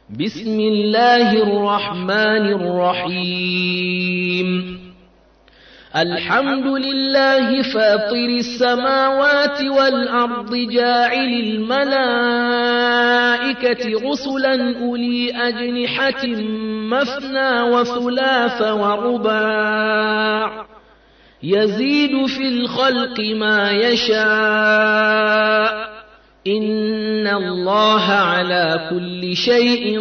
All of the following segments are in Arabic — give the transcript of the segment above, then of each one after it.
بسم الله الرحمن الرحيم الحمد لله فاطر السماوات والأرض جاعل الملائكة رسلا أولي أجنحة مثنى وثلاث ورباع يزيد في الخلق ما يشاء إن الله على كل شيء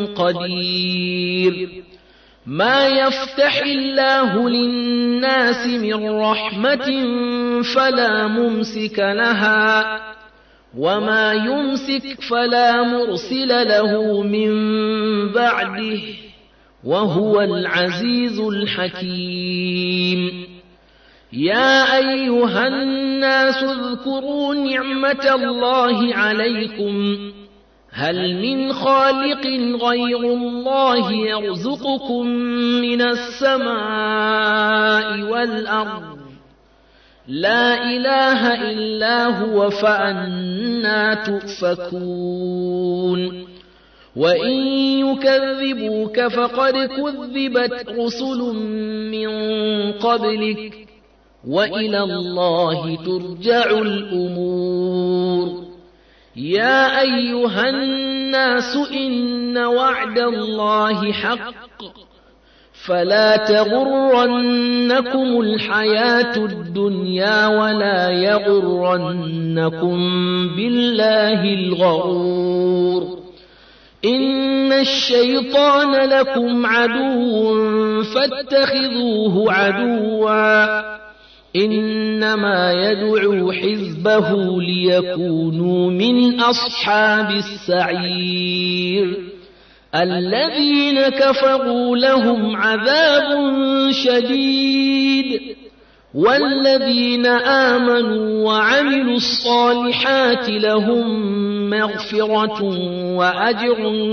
قدير ما يفتح الله للناس من رحمة فلا ممسك لها وما يمسك فلا مرسل له من بعده وهو العزيز الحكيم يا أيها الناس اذكروا نعمة الله عليكم هل من خالق غير الله يرزقكم من السماء والأرض لا إله إلا هو فأنى تؤفكون وإن يكذبوك فقد كذبت رسل من قبلك وإلى الله ترجع الأمور يا أيها الناس إن وعد الله حق فلا تغرنكم الحياة الدنيا ولا يغرنكم بالله الغرور إن الشيطان لكم عدو فاتخذوه عدوا إنما يدعو حزبه ليكونوا من أصحاب السعير الذين كفروا لهم عذاب شديد والذين آمنوا وعملوا الصالحات لهم مغفرة وأجر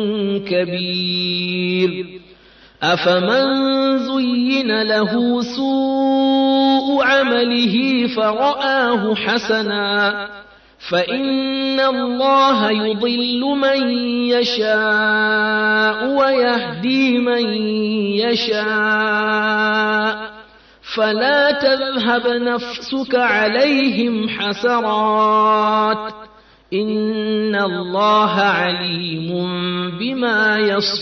كبير أفمن زين له سوء عمله فرآه حسنا فإن الله يضل من يشاء ويهدي من يشاء فلا تذهب نفسك عليهم حسرات إن الله عليم بما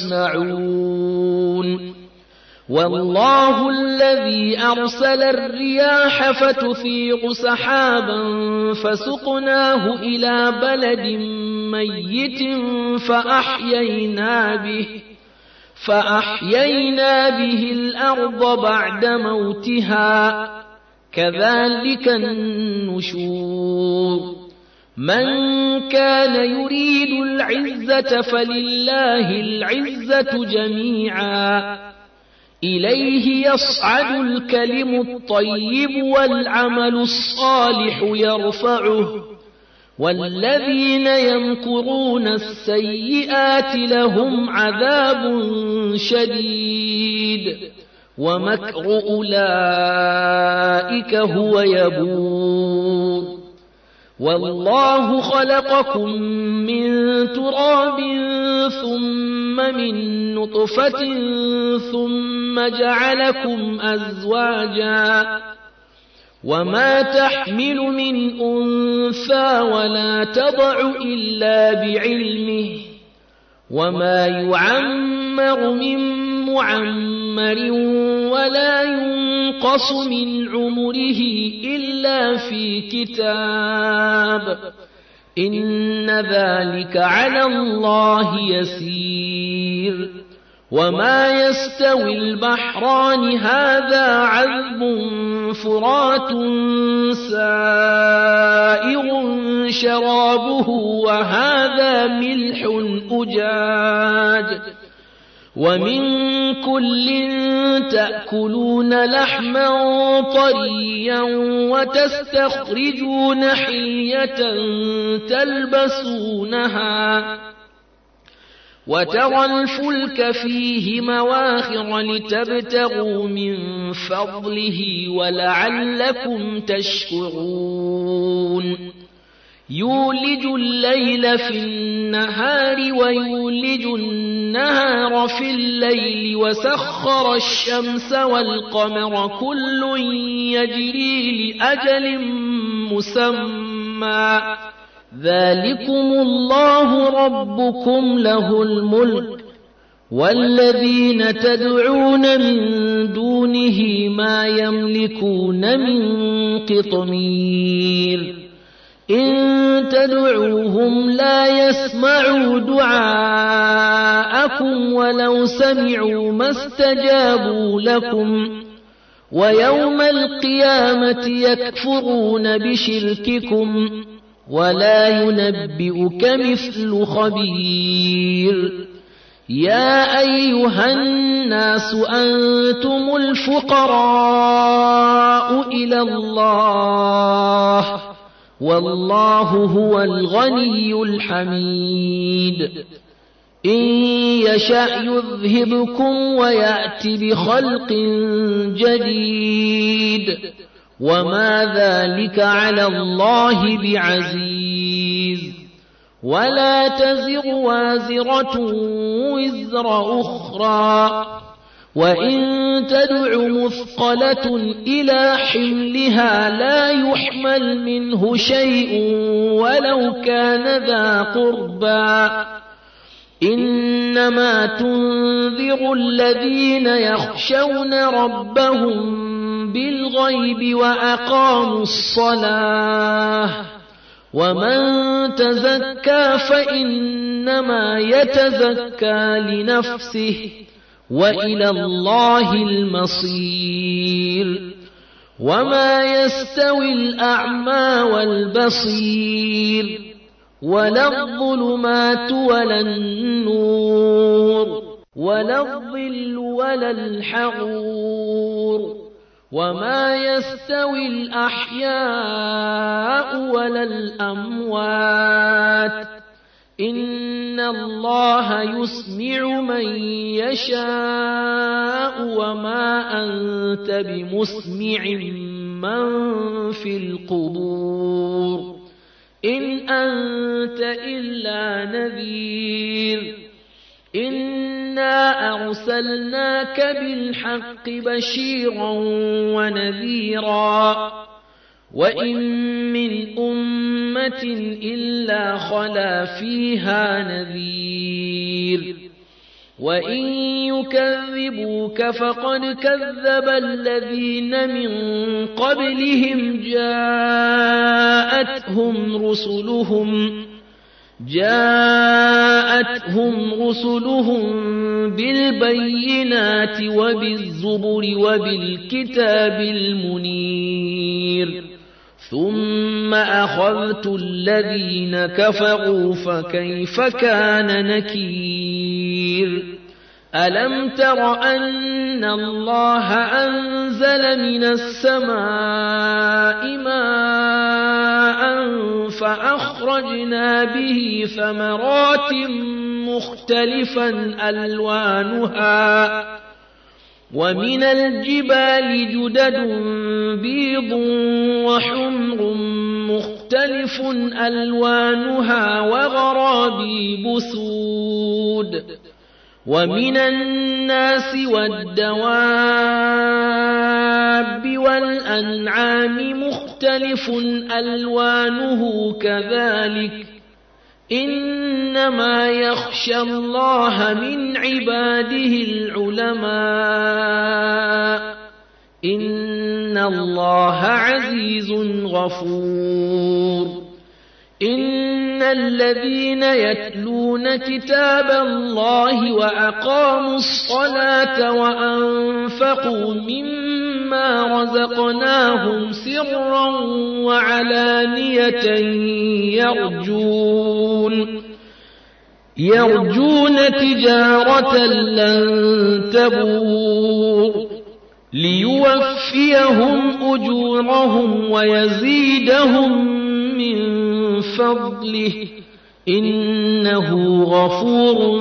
يصنعون والله الذي أرسل الرياح فتثير سحابا فسقناه إلى بلد ميت فأحيينا به الأرض بعد موتها كذلك النشور من كان يريد العزة فلله العزة جميعا إليه يصعد الكلم الطيب والعمل الصالح يرفعه والذين يمكرون السيئات لهم عذاب شديد ومكر أولئك هو يبور والله خلقكم من تراب ثم من نطفة ثم جعلكم أزواجا وما تحمل من أنثى ولا تضع إلا بعلمه وما يعمر من معمر ولا ينقص من عمره إلا في كتاب إن ذلك على الله يسير وما يستوي البحران هذا عذب فرات سائغ شرابه وهذا ملح أجاج ومن كل تأكلون لحما طريا وتستخرجون حلية تلبسونها وترى الفلك فيه مواخر لتبتغوا من فضله ولعلكم تشكرون يولج الليل في النهار النهار ويولج النهار في الليل وسخر الشمس والقمر كل يجري لأجل مسمى ذلكم الله ربكم له الملك والذين تدعون من دونه ما يملكون من قطمير إن تدعوهم لا يسمعوا دعاءكم ولو سمعوا ما استجابوا لكم ويوم القيامة يكفرون بشرككم ولا ينبئك مثل خبير يا أيها الناس أنتم الفقراء إلى الله والله هو الغني الحميد إن يشأ يذهبكم ويأت بخلق جديد وما ذلك على الله بعزيز ولا تزر وازرة وزر أخرى وإن تدع مثقلة إلى حملها لا يحمل منه شيء ولو كان ذا قربى إنما تنذر الذين يخشون ربهم بالغيب وأقاموا الصلاة ومن تزكى فإنما يتزكى لنفسه وإلى الله المصير وما يستوي الأعمى والبصير ولا الظلمات ولا النور ولا الظل ولا الحرور وما يستوي الأحياء ولا الأموات إن الله يسمع من يشاء وما أنت بمسمع من في القبور إن أنت إلا نذير إنا أرسلناك بالحق بشيرا ونذيرا وإن من أمة إلا خلا فيها نذير وإن يكذبوك فقد كذب الذين من قبلهم جاءتهم رسلهم بالبينات وبالزبر وبالكتاب المنير ثم أخذت الذين كفروا فكيف كان نكير ألم تر أن الله أنزل من السماء ماء فأخرجنا به ثمرات مختلفا ألوانها ومن الجبال جدد بيض وحمر مختلف ألوانها وغرابيب سود ومن الناس والدواب والأنعام مختلف ألوانه كذلك إنما يخشى الله من عباده العلماء إن الله عزيز غفور إن الذين يتلون كتاب الله وأقاموا الصلاة وأنفقوا مما رزقناهم سرا وعلانية يرجون تجارة لن تبور ليوفيهم أجورهم ويزيدهم من فضله إنه غفور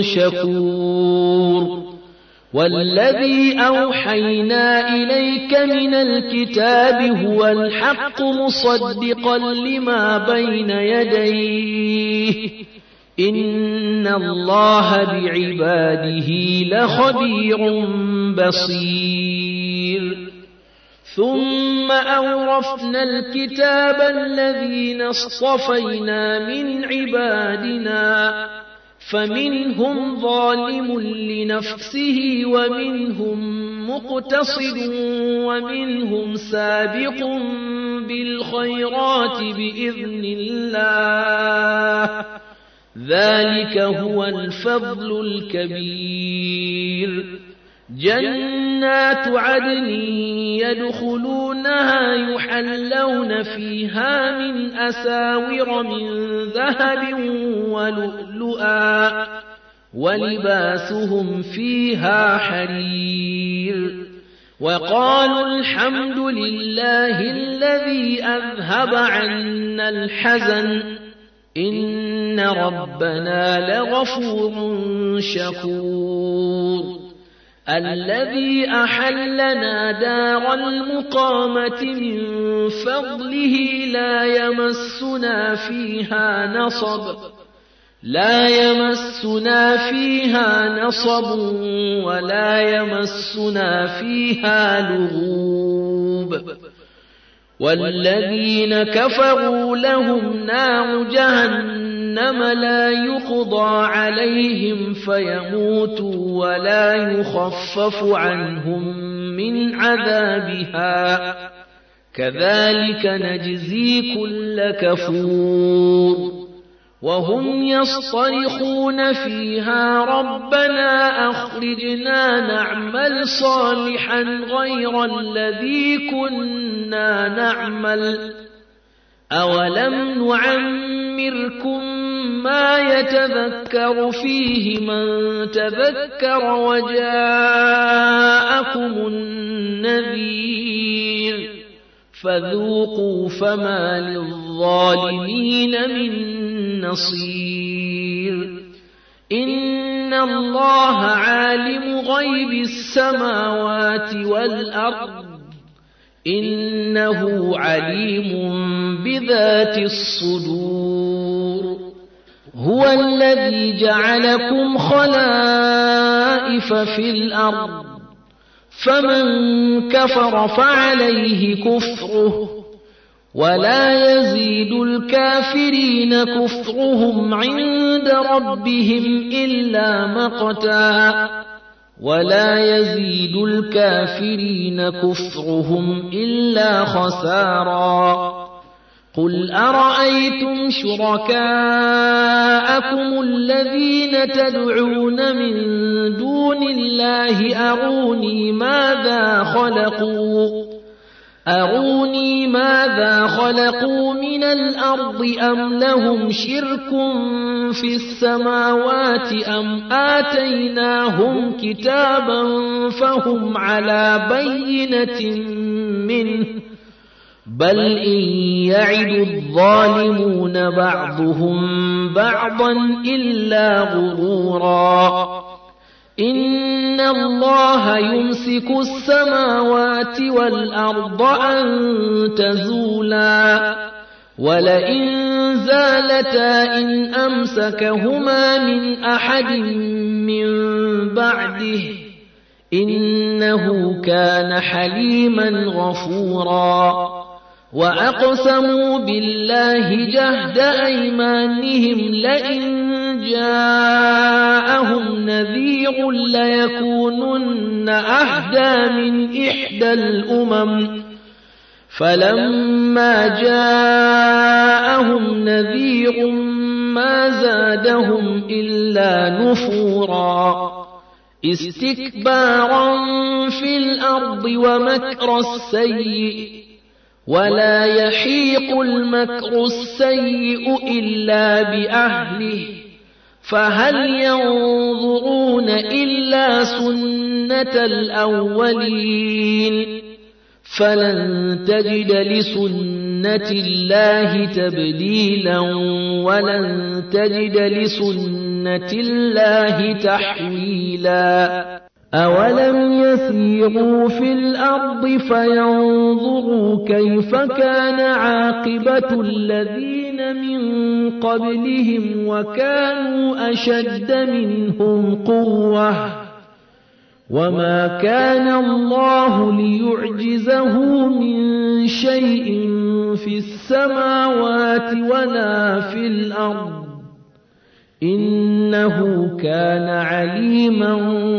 شكور والذي أوحينا إليك من الكتاب هو الحق مصدقا لما بين يديه إن الله بعباده لخبير بصير ثم أورثنا الكتاب الذين اصطفينا من عبادنا فمنهم ظالم لنفسه ومنهم مقتصد ومنهم سابق بالخيرات بإذن الله ذلك هو الفضل الكبير جنات عدن يدخلونها يحلون فيها من أساور من ذهب ولؤلؤا ولباسهم فيها حرير وقالوا الحمد لله الذي أذهب عنا الحزن إن ربنا لغفور شكور الذي أحلنا دار المقامة من فضله لا يمسنا فيها نصب ولا يمسنا فيها لغوب والذين كفروا لهم نار جهنم لا يقضى عليهم فيموتوا ولا يخفف عنهم من عذابها كذلك نجزي كل كفور وهم يصطرخون فيها ربنا أخرجنا نعمل صالحا غير الذي كنا نعمل أولم نعمركم ما يتذكر فيه من تذكر وجاءكم النذير فذوقوا فما للظالمين من نصير إن الله عالم غيب السماوات والأرض إنه عليم بذات الصدور هو الذي جعلكم خلائف في الأرض فمن كفر فعليه كفره ولا يزيد الكافرين كفرهم عند ربهم إلا مقتا ولا يزيد الكافرين كفرهم إلا خسارا قل أرأيتم شركاءكم الذين تدعون من دون الله أروني ماذا خلقوا من الأرض أم لهم شرك في السماوات أم آتيناهم كتابا فهم على بينة منه بل إن يعد الظالمون بعضهم بعضا إلا غرورا إن الله يمسك السماوات والأرض أن تزولا ولئن زالتا إن أمسكهما من أحد من بعده إنه كان حليما غفورا وأقسموا بالله جهد أيمانهم لئن جاءهم نذير ليكونن أهدى من إحدى الأمم فلما جاءهم نذير ما زادهم إلا نفورا استكبارا في الأرض ومكر السيء ولا يحيق المكر السيء إلا بأهله فهل ينظرون إلا سنة الأولين فلن تجد لسنة الله تبديلا ولن تجد لسنة الله تحويلا أولم يسيروا في الأرض فينظروا كيف كان عاقبة الذين من قبلهم وكانوا أشد منهم قوة وما كان الله ليعجزه من شيء في السماوات ولا في الأرض إنه كان عليما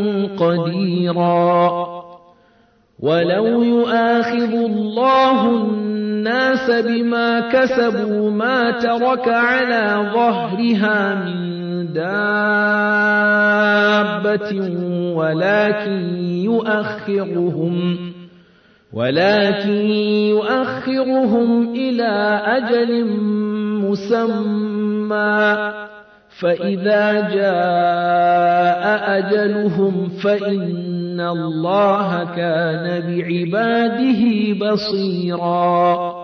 قديرا ولو يؤاخذ الله الناس بما كسبوا ما ترك على ظهرها من دابة ولكن يؤخرهم إلى أجل مسمى فإذا جاء أجلهم فإن الله كان بعباده بصيرا